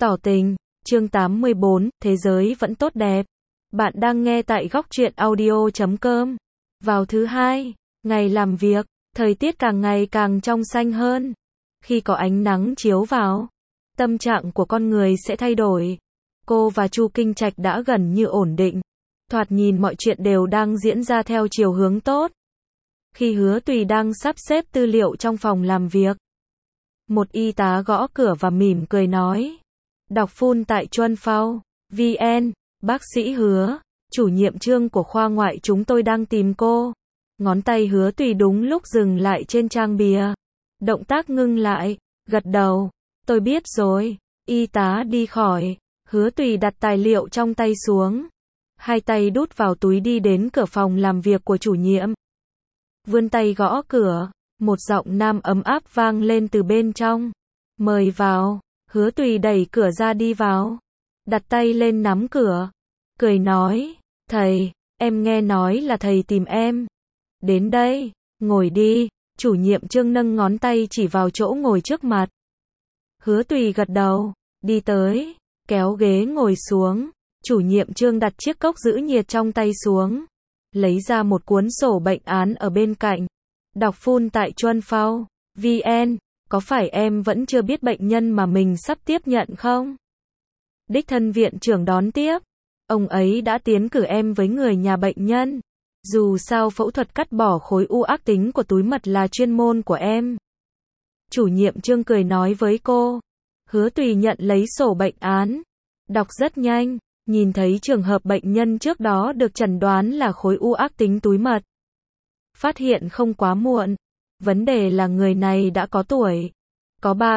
Tỏ tình, chương 84, thế giới vẫn tốt đẹp. Bạn đang nghe tại góc truyện audio.com. Vào thứ hai, ngày làm việc, thời tiết càng ngày càng trong xanh hơn. Khi có ánh nắng chiếu vào, tâm trạng của con người sẽ thay đổi. Cô và Chu Kinh Trạch đã gần như ổn định. Thoạt nhìn mọi chuyện đều đang diễn ra theo chiều hướng tốt. Khi Hứa Tùy đang sắp xếp tư liệu trong phòng làm việc, một y tá gõ cửa và mỉm cười nói: Đọc phun tại Chuân Phao VN, bác sĩ Hứa, chủ nhiệm chương của khoa ngoại chúng tôi đang tìm cô. Ngón tay Hứa Tùy đúng lúc dừng lại trên trang bìa. Động tác ngưng lại, gật đầu. Tôi biết rồi. Y tá đi khỏi. Hứa Tùy đặt tài liệu trong tay xuống. Hai tay đút vào túi đi đến cửa phòng làm việc của chủ nhiệm. Vươn tay gõ cửa. Một giọng nam ấm áp vang lên từ bên trong. Mời vào. Hứa Tùy đẩy cửa ra đi vào. Đặt tay lên nắm cửa. Cười nói: Thầy, em nghe nói là thầy tìm em. Đến đây, ngồi đi. Chủ nhiệm chương nâng ngón tay chỉ vào chỗ ngồi trước mặt. Hứa Tùy gật đầu, đi tới, kéo ghế ngồi xuống. Chủ nhiệm chương đặt chiếc cốc giữ nhiệt trong tay xuống. Lấy ra một cuốn sổ bệnh án ở bên cạnh. Đọc phun tại Chuân Phao VN, có phải em vẫn chưa biết bệnh nhân mà mình sắp tiếp nhận không? Đích thân viện trưởng đón tiếp. Ông ấy đã tiến cử em với người nhà bệnh nhân. Dù sao phẫu thuật cắt bỏ khối u ác tính của túi mật là chuyên môn của em. Chủ nhiệm chương cười nói với cô. Hứa Tùy nhận lấy sổ bệnh án. Đọc rất nhanh, nhìn thấy trường hợp bệnh nhân trước đó được chẩn đoán là khối u ác tính túi mật. Phát hiện không quá muộn. Vấn đề là người này đã có tuổi. Có 3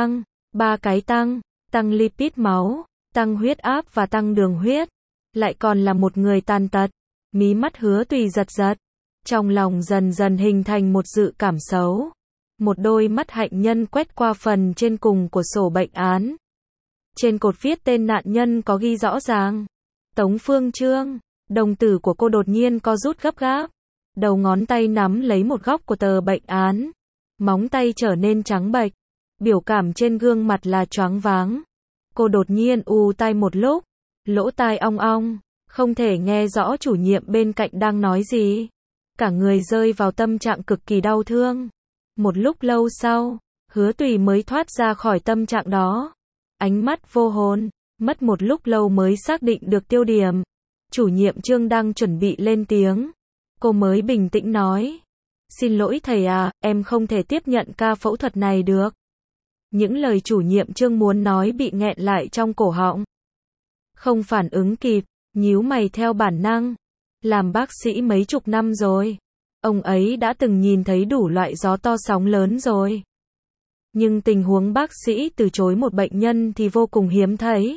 cái tăng lipid máu, tăng huyết áp và tăng đường huyết. Lại còn là một người tàn tật. Mí mắt Hứa Tùy giật giật. Trong lòng dần dần hình thành một dự cảm xấu. Một đôi mắt hạnh nhân quét qua phần trên cùng của sổ bệnh án. Trên cột viết tên nạn nhân có ghi rõ ràng: Tống Phương Trương. Đồng tử của cô đột nhiên co rút gấp gáp. Đầu ngón tay nắm lấy một góc của tờ bệnh án. Móng tay trở nên trắng bệch. Biểu cảm trên gương mặt là choáng váng. Cô đột nhiên ù tai một lúc. Lỗ tai ong ong. Không thể nghe rõ chủ nhiệm bên cạnh đang nói gì. Cả người rơi vào tâm trạng cực kỳ đau thương. Một lúc lâu sau, Hứa Tùy mới thoát ra khỏi tâm trạng đó. Ánh mắt vô hồn, mất một lúc lâu mới xác định được tiêu điểm. Chủ nhiệm chương đang chuẩn bị lên tiếng. Cô mới bình tĩnh nói: Xin lỗi thầy à, em không thể tiếp nhận ca phẫu thuật này được. Những lời chủ nhiệm chương muốn nói bị nghẹn lại trong cổ họng. Không phản ứng kịp, nhíu mày theo bản năng. Làm bác sĩ mấy chục năm rồi. Ông ấy đã từng nhìn thấy đủ loại gió to sóng lớn rồi. Nhưng tình huống bác sĩ từ chối một bệnh nhân thì vô cùng hiếm thấy.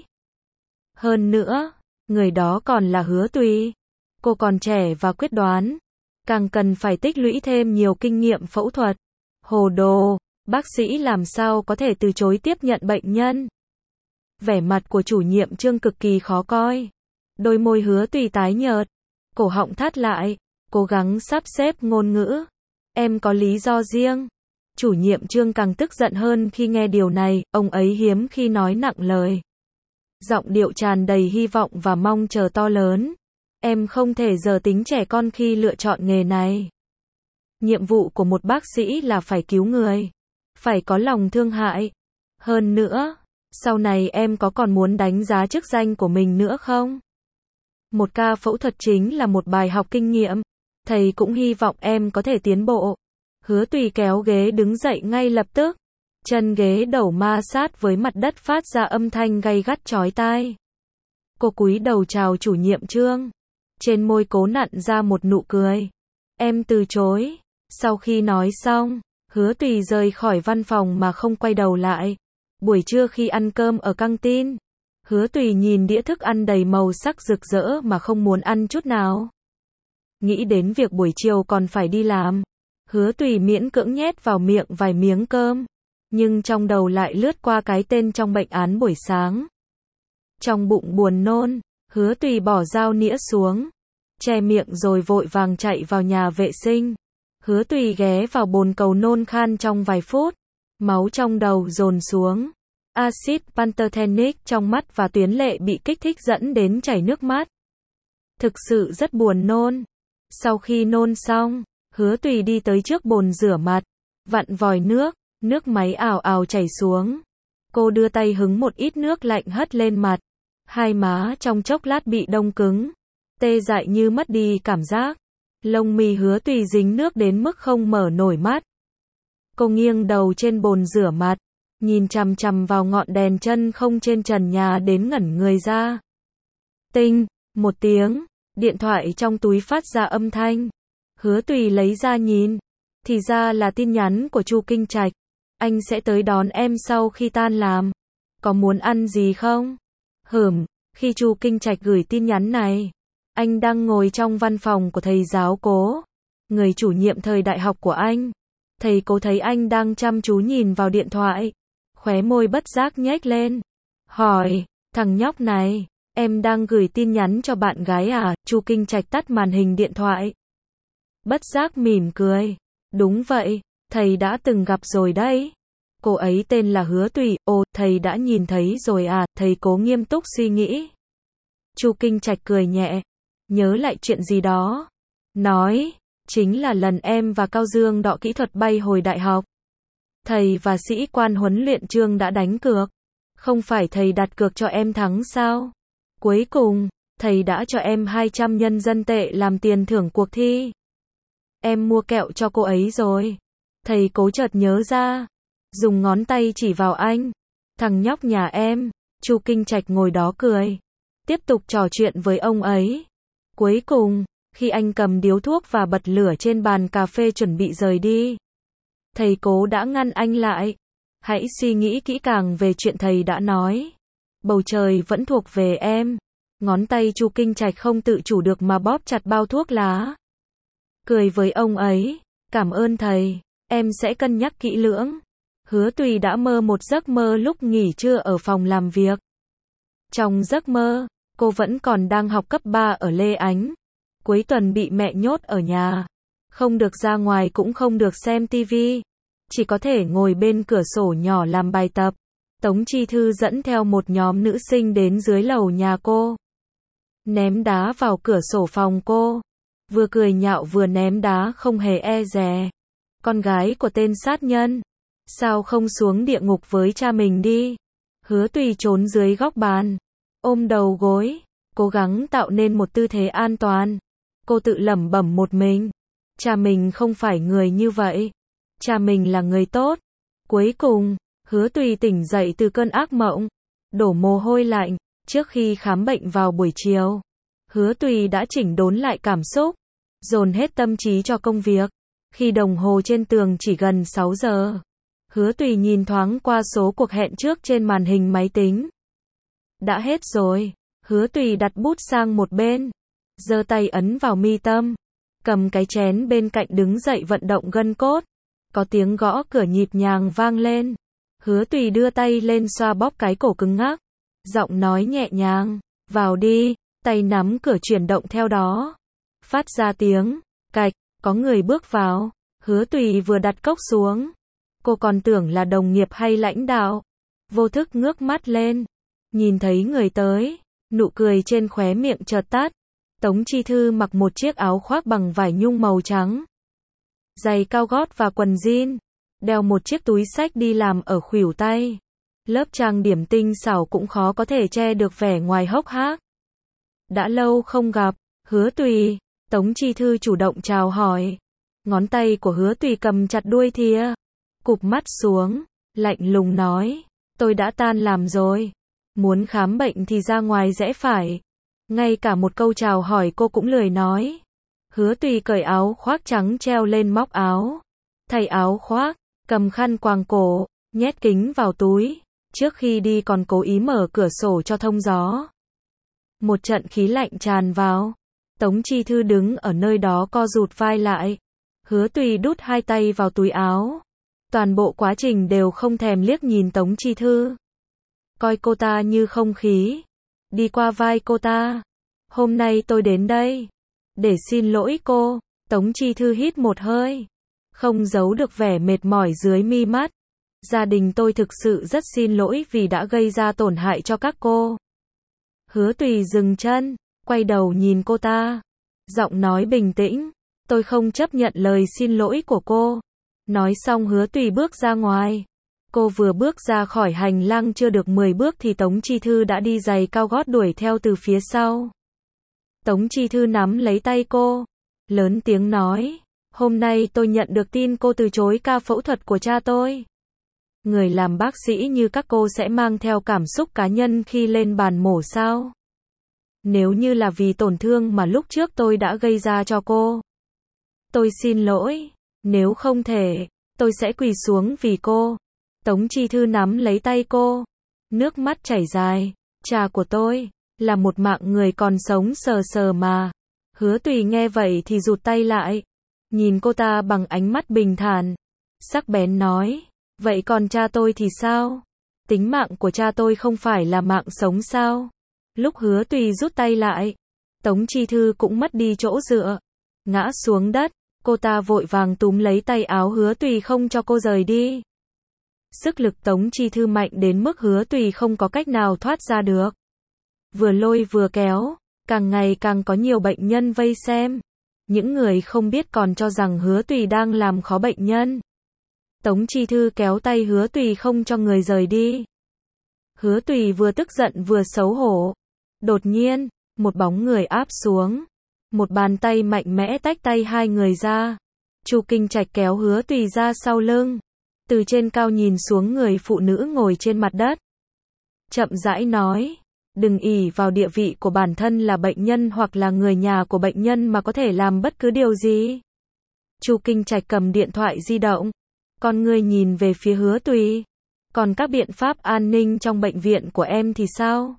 Hơn nữa, người đó còn là Hứa Tùy. Cô còn trẻ và quyết đoán. Càng cần phải tích lũy thêm nhiều kinh nghiệm phẫu thuật. Hồ đồ, bác sĩ làm sao có thể từ chối tiếp nhận bệnh nhân. Vẻ mặt của chủ nhiệm chương cực kỳ khó coi. Đôi môi Hứa Tùy tái nhợt. Cổ họng thắt lại. Cố gắng sắp xếp ngôn ngữ. Em có lý do riêng. Chủ nhiệm chương càng tức giận hơn khi nghe điều này. Ông ấy hiếm khi nói nặng lời. Giọng điệu tràn đầy hy vọng và mong chờ to lớn. Em không thể giờ tính trẻ con khi lựa chọn nghề này. Nhiệm vụ của một bác sĩ là phải cứu người. Phải có lòng thương hại. Hơn nữa, sau này em có còn muốn đánh giá chức danh của mình nữa không? Một ca phẫu thuật chính là một bài học kinh nghiệm. Thầy cũng hy vọng em có thể tiến bộ. Hứa Tùy kéo ghế đứng dậy ngay lập tức. Chân ghế đầu ma sát với mặt đất phát ra âm thanh gay gắt chói tai. Cô cúi đầu chào chủ nhiệm chương. Trên môi cố nặn ra một nụ cười. Em từ chối. Sau khi nói xong, Hứa Tùy rời khỏi văn phòng mà không quay đầu lại. Buổi trưa khi ăn cơm ở căng tin, Hứa Tùy nhìn đĩa thức ăn đầy màu sắc rực rỡ mà không muốn ăn chút nào. Nghĩ đến việc buổi chiều còn phải đi làm, Hứa Tùy miễn cưỡng nhét vào miệng vài miếng cơm. Nhưng trong đầu lại lướt qua cái tên trong bệnh án buổi sáng. Trong bụng buồn nôn, Hứa Tùy bỏ dao nĩa xuống. Che miệng rồi vội vàng chạy vào nhà vệ sinh. Hứa Tùy ghé vào bồn cầu nôn khan trong vài phút. Máu trong đầu dồn xuống. Axit pantothenic trong mắt và tuyến lệ bị kích thích dẫn đến chảy nước mắt. Thực sự rất buồn nôn. Sau khi nôn xong, Hứa Tùy đi tới trước bồn rửa mặt, vặn vòi nước, nước máy ào ào chảy xuống. Cô đưa tay hứng một ít nước lạnh hất lên mặt. Hai má trong chốc lát bị đông cứng, tê dại như mất đi cảm giác. Lông mi Hứa Tùy dính nước đến mức không mở nổi mắt. Cô nghiêng đầu trên bồn rửa mặt, nhìn chằm chằm vào ngọn đèn chân không trên trần nhà đến ngẩn người ra. Tinh, một tiếng, điện thoại trong túi phát ra âm thanh. Hứa Tùy lấy ra nhìn, thì ra là tin nhắn của Chu Kinh Trạch. Anh sẽ tới đón em sau khi tan làm. Có muốn ăn gì không? Khi Chu Kinh Trạch gửi tin nhắn này, anh đang ngồi trong văn phòng của thầy giáo Cố, người chủ nhiệm thời đại học của anh. Thầy Cố thấy anh đang chăm chú nhìn vào điện thoại, khóe môi bất giác nhếch lên, hỏi, thằng nhóc này, em đang gửi tin nhắn cho bạn gái à? Chu Kinh Trạch tắt màn hình điện thoại, bất giác mỉm cười, đúng vậy, thầy đã từng gặp rồi đấy. Cô ấy tên là Hứa Tùy. Ồ, thầy đã nhìn thấy rồi à? Thầy Cố nghiêm túc suy nghĩ. Chu Kinh Trạch cười nhẹ, nhớ lại chuyện gì đó, nói, chính là lần em và Cao Dương đọ kỹ thuật bay hồi đại học. Thầy và sĩ quan huấn luyện Trương đã đánh cược. Không phải thầy đặt cược cho em thắng sao? Cuối cùng, thầy đã cho em 200 nhân dân tệ làm tiền thưởng cuộc thi. Em mua kẹo cho cô ấy rồi. Thầy Cố chợt nhớ ra, dùng ngón tay chỉ vào anh. Thằng nhóc nhà em. Chu Kinh Trạch ngồi đó cười, tiếp tục trò chuyện với ông ấy. Cuối cùng, khi anh cầm điếu thuốc và bật lửa trên bàn cà phê chuẩn bị rời đi, thầy Cố đã ngăn anh lại. Hãy suy nghĩ kỹ càng về chuyện thầy đã nói. Bầu trời vẫn thuộc về em. Ngón tay Chu Kinh Trạch không tự chủ được mà bóp chặt bao thuốc lá. Cười với ông ấy, cảm ơn thầy, em sẽ cân nhắc kỹ lưỡng. Hứa Tùy đã mơ một giấc mơ lúc nghỉ trưa ở phòng làm việc. Trong giấc mơ, cô vẫn còn đang học cấp 3 ở Lê Ánh. Cuối tuần bị mẹ nhốt ở nhà. Không được ra ngoài cũng không được xem tivi. Chỉ có thể ngồi bên cửa sổ nhỏ làm bài tập. Tống Chi Thư dẫn theo một nhóm nữ sinh đến dưới lầu nhà cô. Ném đá vào cửa sổ phòng cô. Vừa cười nhạo vừa ném đá không hề e dè. Con gái của tên sát nhân. Sao không xuống địa ngục với cha mình đi? Hứa Tùy trốn dưới góc bàn, ôm đầu gối, cố gắng tạo nên một tư thế an toàn. Cô tự lẩm bẩm một mình. Cha mình không phải người như vậy. Cha mình là người tốt. Cuối cùng, Hứa Tùy tỉnh dậy từ cơn ác mộng, đổ mồ hôi lạnh. Trước khi khám bệnh vào buổi chiều, Hứa Tùy đã chỉnh đốn lại cảm xúc, dồn hết tâm trí cho công việc. Khi đồng hồ trên tường chỉ gần 6 giờ, Hứa Tùy nhìn thoáng qua số cuộc hẹn trước trên màn hình máy tính. Đã hết rồi. Hứa Tùy đặt bút sang một bên, giơ tay ấn vào mi tâm, cầm cái chén bên cạnh đứng dậy vận động gân cốt. Có tiếng gõ cửa nhịp nhàng vang lên. Hứa Tùy đưa tay lên xoa bóp cái cổ cứng ngắc, giọng nói nhẹ nhàng, vào đi, tay nắm cửa chuyển động theo đó. Phát ra tiếng cạch, có người bước vào. Hứa Tùy vừa đặt cốc xuống, cô còn tưởng là đồng nghiệp hay lãnh đạo. Vô thức ngước mắt lên, nhìn thấy người tới, nụ cười trên khóe miệng chợt tắt. Tống Chi Thư mặc một chiếc áo khoác bằng vải nhung màu trắng, giày cao gót và quần jean, đeo một chiếc túi xách đi làm ở khuỷu tay. Lớp trang điểm tinh xảo cũng khó có thể che được vẻ ngoài hốc hác. Đã lâu không gặp, Hứa Tùy. Tống Chi Thư chủ động chào hỏi. Ngón tay của Hứa Tùy cầm chặt đuôi thìa, cụp mắt xuống, lạnh lùng nói, tôi đã tan làm rồi. Muốn khám bệnh thì ra ngoài rẽ phải. Ngay cả một câu chào hỏi cô cũng lười nói. Hứa Tùy cởi áo khoác trắng treo lên móc áo, thay áo khoác, cầm khăn quàng cổ, nhét kính vào túi. Trước khi đi còn cố ý mở cửa sổ cho thông gió. Một trận khí lạnh tràn vào. Tống Chi Thư đứng ở nơi đó co rụt vai lại. Hứa Tùy đút hai tay vào túi áo. Toàn bộ quá trình đều không thèm liếc nhìn Tống Chi Thư. Coi cô ta như không khí. Đi qua vai cô ta. Hôm nay tôi đến đây để xin lỗi cô. Tống Chi Thư hít một hơi, không giấu được vẻ mệt mỏi dưới mi mắt. Gia đình tôi thực sự rất xin lỗi vì đã gây ra tổn hại cho các cô. Hứa Tùy dừng chân, quay đầu nhìn cô ta. Giọng nói bình tĩnh, tôi không chấp nhận lời xin lỗi của cô. Nói xong Hứa Tùy bước ra ngoài. Cô vừa bước ra khỏi hành lang chưa được 10 bước thì Tống Chi Thư đã đi giày cao gót đuổi theo từ phía sau. Tống Chi Thư nắm lấy tay cô, lớn tiếng nói, hôm nay tôi nhận được tin cô từ chối ca phẫu thuật của cha tôi. Người làm bác sĩ như các cô sẽ mang theo cảm xúc cá nhân khi lên bàn mổ sao? Nếu như là vì tổn thương mà lúc trước tôi đã gây ra cho cô, tôi xin lỗi, nếu không thể, tôi sẽ quỳ xuống vì cô. Tống Chi Thư nắm lấy tay cô, nước mắt chảy dài, cha của tôi là một mạng người còn sống sờ sờ mà. Hứa Tùy nghe vậy thì rụt tay lại, nhìn cô ta bằng ánh mắt bình thản, sắc bén nói, vậy còn cha tôi thì sao? Tính mạng của cha tôi không phải là mạng sống sao? Lúc Hứa Tùy rút tay lại, Tống Chi Thư cũng mất đi chỗ dựa, ngã xuống đất, cô ta vội vàng túm lấy tay áo Hứa Tùy không cho cô rời đi. Sức lực Tống Chi Thư mạnh đến mức Hứa Tùy không có cách nào thoát ra được. Vừa lôi vừa kéo, càng ngày càng có nhiều bệnh nhân vây xem. Những người không biết còn cho rằng Hứa Tùy đang làm khó bệnh nhân. Tống Chi Thư kéo tay Hứa Tùy không cho người rời đi. Hứa Tùy vừa tức giận vừa xấu hổ. Đột nhiên, một bóng người áp xuống. Một bàn tay mạnh mẽ tách tay hai người ra. Chu Kinh Trạch kéo Hứa Tùy ra sau lưng. Từ trên cao nhìn xuống người phụ nữ ngồi trên mặt đất. Chậm rãi nói, đừng ỷ vào địa vị của bản thân là bệnh nhân hoặc là người nhà của bệnh nhân mà có thể làm bất cứ điều gì. Chu Kinh Trạch cầm điện thoại di động, con người nhìn về phía Hứa Tùy. Còn các biện pháp an ninh trong bệnh viện của em thì sao?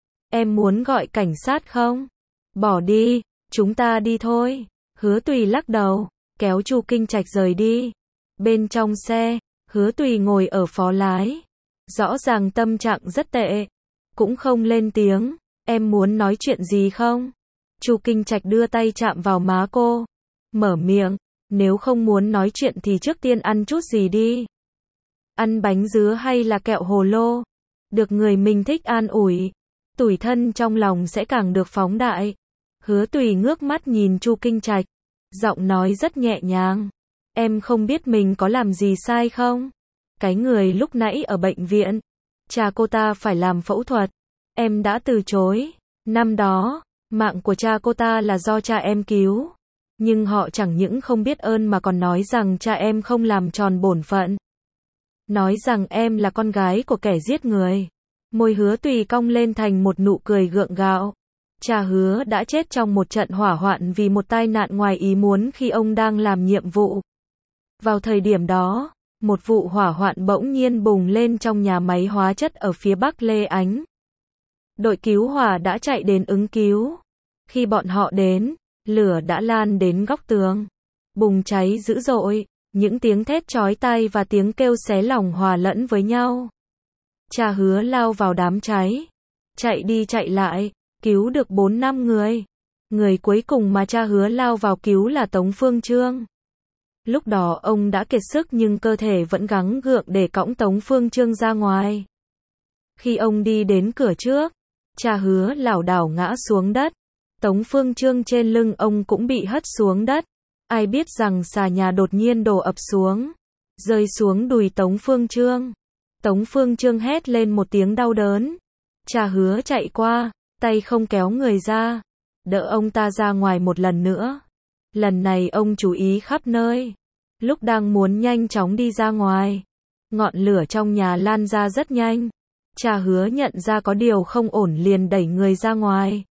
Em muốn gọi cảnh sát không? Bỏ đi, chúng ta đi thôi. Hứa Tùy lắc đầu, kéo Chu Kinh Trạch rời đi. Bên trong xe, Hứa Tùy ngồi ở phó lái. Rõ ràng tâm trạng rất tệ. Cũng không lên tiếng. Em muốn nói chuyện gì không? Chu Kinh Trạch đưa tay chạm vào má cô. Mở miệng. Nếu không muốn nói chuyện thì trước tiên ăn chút gì đi. Ăn bánh dứa hay là kẹo hồ lô? Được người mình thích an ủi, tủi thân trong lòng sẽ càng được phóng đại. Hứa Tùy ngước mắt nhìn Chu Kinh Trạch. Giọng nói rất nhẹ nhàng. Em không biết mình có làm gì sai không? Cái người lúc nãy ở bệnh viện, cha cô ta phải làm phẫu thuật. Em đã từ chối. Năm đó, mạng của cha cô ta là do cha em cứu. Nhưng họ chẳng những không biết ơn mà còn nói rằng cha em không làm tròn bổn phận. Nói rằng em là con gái của kẻ giết người. Môi Hứa Tùy cong lên thành một nụ cười gượng gạo. Cha Hứa đã chết trong một trận hỏa hoạn vì một tai nạn ngoài ý muốn khi ông đang làm nhiệm vụ. Vào thời điểm đó, một vụ hỏa hoạn bỗng nhiên bùng lên trong nhà máy hóa chất ở phía Bắc Lê Ánh. Đội cứu hỏa đã chạy đến ứng cứu. Khi bọn họ đến, lửa đã lan đến góc tường. Bùng cháy dữ dội, những tiếng thét chói tai và tiếng kêu xé lòng hòa lẫn với nhau. Cha Hứa lao vào đám cháy. Chạy đi chạy lại, cứu được 4-5 người. Người cuối cùng mà cha Hứa lao vào cứu là Tống Phương Trương. Lúc đó ông đã kiệt sức nhưng cơ thể vẫn gắng gượng để cõng Tống Phương Trương ra ngoài. Khi ông đi đến cửa trước, cha Hứa lảo đảo ngã xuống đất. Tống Phương Trương trên lưng ông cũng bị hất xuống đất. Ai biết rằng xà nhà đột nhiên đổ ập xuống, rơi xuống đùi Tống Phương Trương. Tống Phương Trương hét lên một tiếng đau đớn. Cha Hứa chạy qua, tay không kéo người ra, đỡ ông ta ra ngoài một lần nữa. Lần này ông chú ý khắp nơi. Lúc đang muốn nhanh chóng đi ra ngoài, ngọn lửa trong nhà lan ra rất nhanh. Cha Hứa nhận ra có điều không ổn liền đẩy người ra ngoài.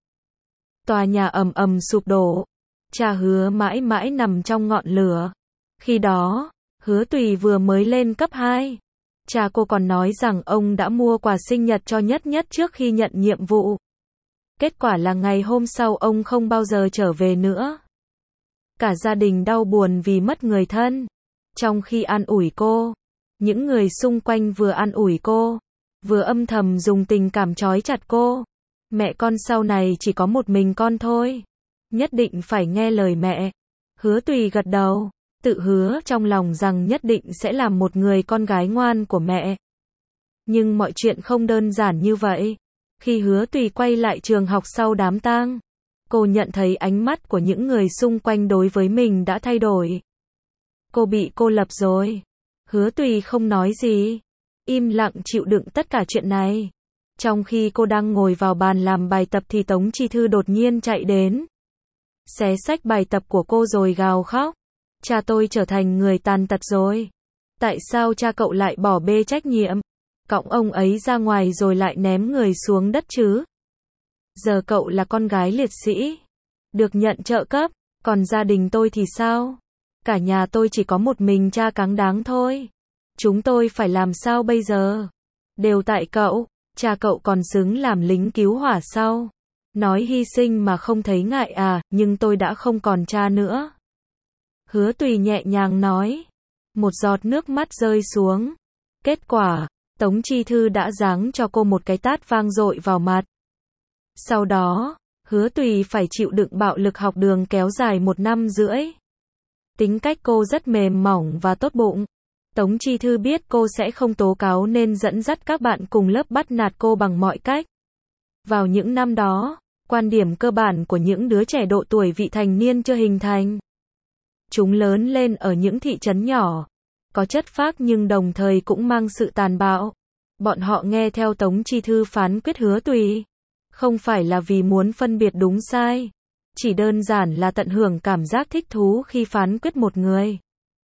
Tòa nhà ầm ầm sụp đổ. Cha Hứa mãi mãi nằm trong ngọn lửa. Khi đó, Hứa Tùy vừa mới lên cấp 2. Cha cô còn nói rằng ông đã mua quà sinh nhật cho Nhất Nhất trước khi nhận nhiệm vụ. Kết quả là ngày hôm sau ông không bao giờ trở về nữa. Cả gia đình đau buồn vì mất người thân. Trong khi an ủi cô, những người xung quanh vừa an ủi cô, vừa âm thầm dùng tình cảm trói chặt cô. Mẹ con sau này chỉ có một mình con thôi. Nhất định phải nghe lời mẹ. Hứa Tùy gật đầu. tự hứa trong lòng rằng nhất định sẽ làm một người con gái ngoan của mẹ. Nhưng mọi chuyện không đơn giản như vậy. Khi Hứa Tùy quay lại trường học sau đám tang, cô nhận thấy ánh mắt của những người xung quanh đối với mình đã thay đổi. Cô bị cô lập rồi. Hứa Tùy không nói gì, im lặng chịu đựng tất cả chuyện này. Trong khi cô đang ngồi vào bàn làm bài tập thì Tống Chi Thư đột nhiên chạy đến, xé xách bài tập của cô rồi gào khóc. Cha tôi trở thành người tàn tật rồi. Tại sao cha cậu lại bỏ bê trách nhiệm, cõng ông ấy ra ngoài rồi lại ném người xuống đất chứ? Giờ cậu là con gái liệt sĩ, được nhận trợ cấp, còn gia đình tôi thì sao? Cả nhà tôi chỉ có một mình cha cáng đáng thôi. Chúng tôi phải làm sao bây giờ? Đều tại cậu, cha cậu còn xứng làm lính cứu hỏa sao? Nói hy sinh mà không thấy ngại à, nhưng tôi đã không còn cha nữa. Hứa Tùy nhẹ nhàng nói. Một giọt nước mắt rơi xuống. Kết quả, Tống Chi Thư đã giáng cho cô một cái tát vang dội vào mặt. Sau đó, Hứa Tùy phải chịu đựng bạo lực học đường kéo dài 1 năm rưỡi. Tính cách cô rất mềm mỏng và tốt bụng. Tống Chi Thư biết cô sẽ không tố cáo nên dẫn dắt các bạn cùng lớp bắt nạt cô bằng mọi cách. Vào những năm đó, quan điểm cơ bản của những đứa trẻ độ tuổi vị thành niên chưa hình thành. Chúng lớn lên ở những thị trấn nhỏ, có chất phác nhưng đồng thời cũng mang sự tàn bạo. Bọn họ nghe theo Tống Chi Thư phán quyết Hứa Tùy. Không phải là vì muốn phân biệt đúng sai, chỉ đơn giản là tận hưởng cảm giác thích thú khi phán quyết một người.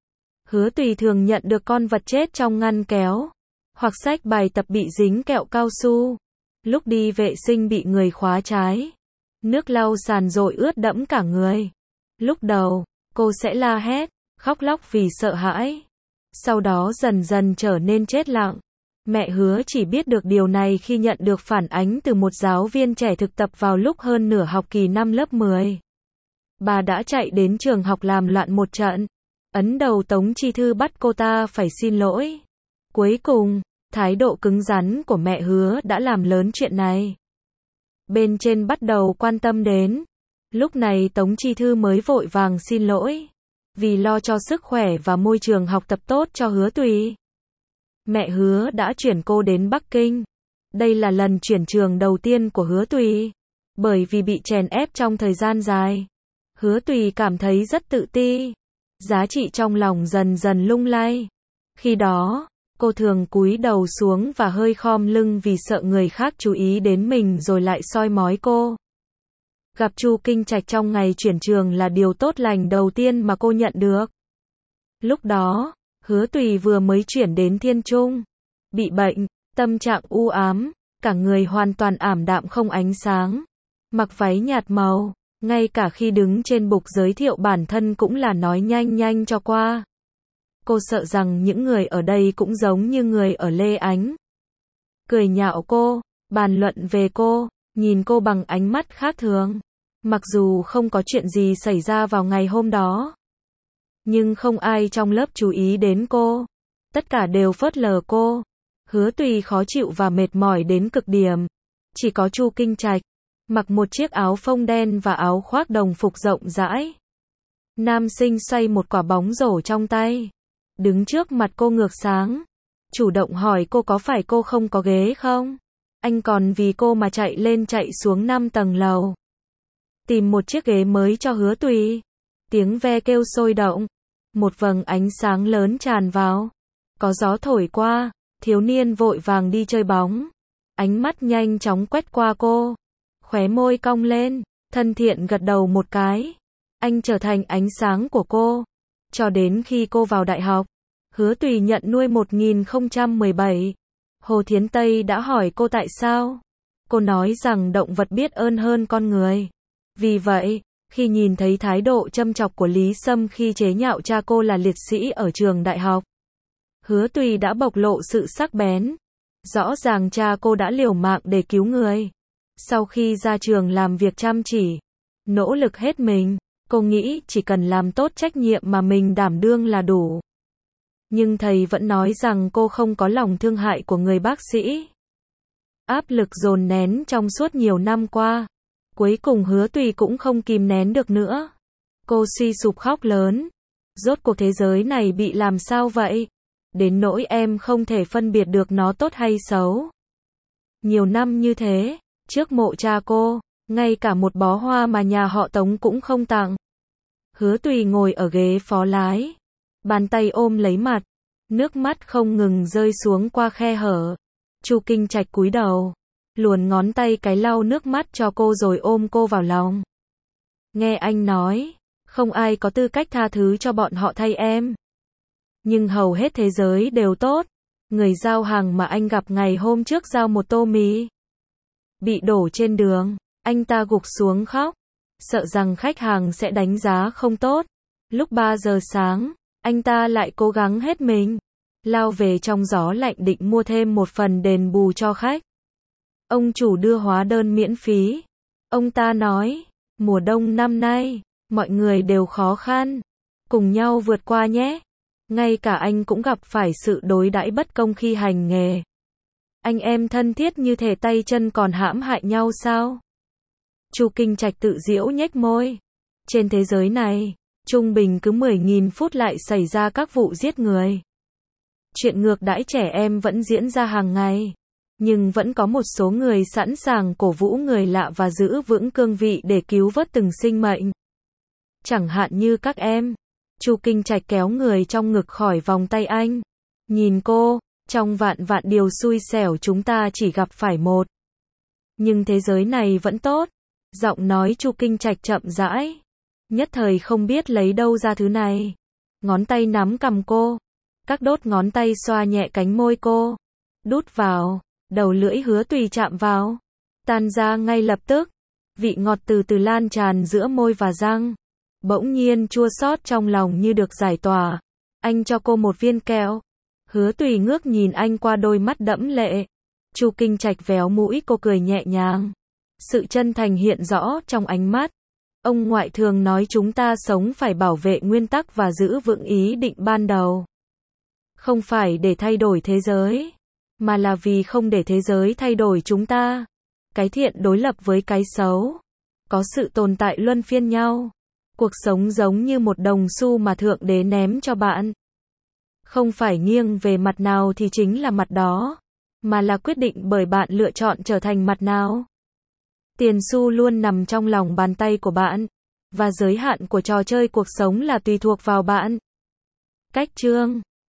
Hứa Tùy thường nhận được con vật chết trong ngăn kéo, hoặc xách bài tập bị dính kẹo cao su. Lúc đi vệ sinh bị người khóa trái. Nước lau sàn rồi ướt đẫm cả người. Lúc đầu, cô sẽ la hét, khóc lóc vì sợ hãi. Sau đó dần dần trở nên chết lặng. Mẹ Hứa chỉ biết được điều này khi nhận được phản ánh từ một giáo viên trẻ thực tập vào lúc hơn nửa học kỳ năm lớp 10. Bà đã chạy đến trường học làm loạn một trận. Ấn đầu Tống Chi Thư bắt cô ta phải xin lỗi. Cuối cùng, thái độ cứng rắn của mẹ Hứa đã làm lớn chuyện này. Bên trên bắt đầu quan tâm đến. Lúc này Tống Chi Thư mới vội vàng xin lỗi. Vì lo cho sức khỏe và môi trường học tập tốt cho Hứa Tùy. Mẹ Hứa đã chuyển cô đến Bắc Kinh. Đây là lần chuyển trường đầu tiên của Hứa Tùy. Bởi vì bị chèn ép trong thời gian dài, Hứa Tùy cảm thấy rất tự ti. Giá trị trong lòng dần dần lung lay. Khi đó, cô thường cúi đầu xuống và hơi khom lưng vì sợ người khác chú ý đến mình rồi lại soi mói cô. Gặp Chu Kinh Trạch trong ngày chuyển trường là điều tốt lành đầu tiên mà cô nhận được. Lúc đó, Hứa Tùy vừa mới chuyển đến Thiên Trung. Bị bệnh, tâm trạng u ám, cả người hoàn toàn ảm đạm không ánh sáng. Mặc váy nhạt màu, ngay cả khi đứng trên bục giới thiệu bản thân cũng là nói nhanh nhanh cho qua. Cô sợ rằng những người ở đây cũng giống như người ở Lê Ánh. Cười nhạo cô, bàn luận về cô, nhìn cô bằng ánh mắt khác thường. Mặc dù không có chuyện gì xảy ra vào ngày hôm đó, nhưng không ai trong lớp chú ý đến cô. Tất cả đều phớt lờ cô. Hứa Tùy khó chịu và mệt mỏi đến cực điểm. Chỉ có Chu Kinh Trạch, mặc một chiếc áo phông đen và áo khoác đồng phục rộng rãi. Nam sinh xoay một quả bóng rổ trong tay. Đứng trước mặt cô ngược sáng. Chủ động hỏi cô có phải cô không có ghế không? Anh còn vì cô mà chạy lên chạy xuống 5 tầng lầu. Tìm một chiếc ghế mới cho Hứa Tùy. Tiếng ve kêu sôi động. Một vầng ánh sáng lớn tràn vào. Có gió thổi qua, thiếu niên vội vàng đi chơi bóng. Ánh mắt nhanh chóng quét qua cô. Khóe môi cong lên, thân thiện gật đầu một cái. Anh trở thành ánh sáng của cô. Cho đến khi cô vào đại học, Hứa Tùy nhận nuôi 1017. Hồ Thiến Tây đã hỏi cô tại sao. Cô nói rằng động vật biết ơn hơn con người. Vì vậy, khi nhìn thấy thái độ châm chọc của Lý Sâm khi chế nhạo cha cô là liệt sĩ ở trường đại học, Hứa Tùy đã bộc lộ sự sắc bén. Rõ ràng cha cô đã liều mạng để cứu người. Sau khi ra trường làm việc chăm chỉ, nỗ lực hết mình, cô nghĩ chỉ cần làm tốt trách nhiệm mà mình đảm đương là đủ. Nhưng thầy vẫn nói rằng cô không có lòng thương hại của người bác sĩ. Áp lực dồn nén trong suốt nhiều năm qua. Cuối cùng Hứa Tùy cũng không kìm nén được nữa. Cô suy sụp khóc lớn. Rốt cuộc thế giới này bị làm sao vậy? Đến nỗi em không thể phân biệt được nó tốt hay xấu. Nhiều năm như thế, trước mộ cha cô, ngay cả một bó hoa mà nhà họ Tống cũng không tặng. Hứa Tùy ngồi ở ghế phó lái, bàn tay ôm lấy mặt, nước mắt không ngừng rơi xuống qua khe hở. Chu Kinh Trạch cúi đầu, luồn ngón tay cái lau nước mắt cho cô rồi ôm cô vào lòng. Nghe anh nói, không ai có tư cách tha thứ cho bọn họ thay em. Nhưng hầu hết thế giới đều tốt. Người giao hàng mà anh gặp ngày hôm trước giao một tô mì bị đổ trên đường, anh ta gục xuống khóc, sợ rằng khách hàng sẽ đánh giá không tốt. Lúc 3 giờ sáng, anh ta lại cố gắng hết mình, lao về trong gió lạnh định mua thêm một phần đền bù cho khách. Ông chủ đưa hóa đơn miễn phí. Ông ta nói, mùa đông năm nay, mọi người đều khó khăn, cùng nhau vượt qua nhé. Ngay cả anh cũng gặp phải sự đối đãi bất công khi hành nghề. Anh em thân thiết như thể tay chân còn hãm hại nhau sao? Chu Kinh Trạch tự giễu nhếch môi. Trên thế giới này, trung bình cứ 10.000 phút lại xảy ra các vụ giết người. Chuyện ngược đãi trẻ em vẫn diễn ra hàng ngày. Nhưng vẫn có một số người sẵn sàng cổ vũ người lạ và giữ vững cương vị để cứu vớt từng sinh mệnh. Chẳng hạn như các em. Chu Kinh Trạch kéo người trong ngực khỏi vòng tay anh. Nhìn cô, trong vạn vạn điều xui xẻo chúng ta chỉ gặp phải một. Nhưng thế giới này vẫn tốt. Giọng nói Chu Kinh Trạch chậm rãi. Nhất thời không biết lấy đâu ra thứ này. Ngón tay nắm cằm cô. Các đốt ngón tay xoa nhẹ cánh môi cô. Đút vào. Đầu lưỡi Hứa Tùy chạm vào. Tan ra ngay lập tức. Vị ngọt từ từ lan tràn giữa môi và răng. Bỗng nhiên chua xót trong lòng như được giải tỏa. Anh cho cô một viên kẹo. Hứa Tùy ngước nhìn anh qua đôi mắt đẫm lệ. Chu Kinh Trạch véo mũi cô cười nhẹ nhàng. Sự chân thành hiện rõ trong ánh mắt. Ông ngoại thường nói chúng ta sống phải bảo vệ nguyên tắc và giữ vững ý định ban đầu. Không phải để thay đổi thế giới, mà là vì không để thế giới thay đổi chúng ta. Cái thiện đối lập với cái xấu. Có sự tồn tại luân phiên nhau. Cuộc sống giống như một đồng xu mà Thượng Đế ném cho bạn. Không phải nghiêng về mặt nào thì chính là mặt đó, mà là quyết định bởi bạn lựa chọn trở thành mặt nào. Tiền xu luôn nằm trong lòng bàn tay của bạn, và giới hạn của trò chơi cuộc sống là tùy thuộc vào bạn. Cách chương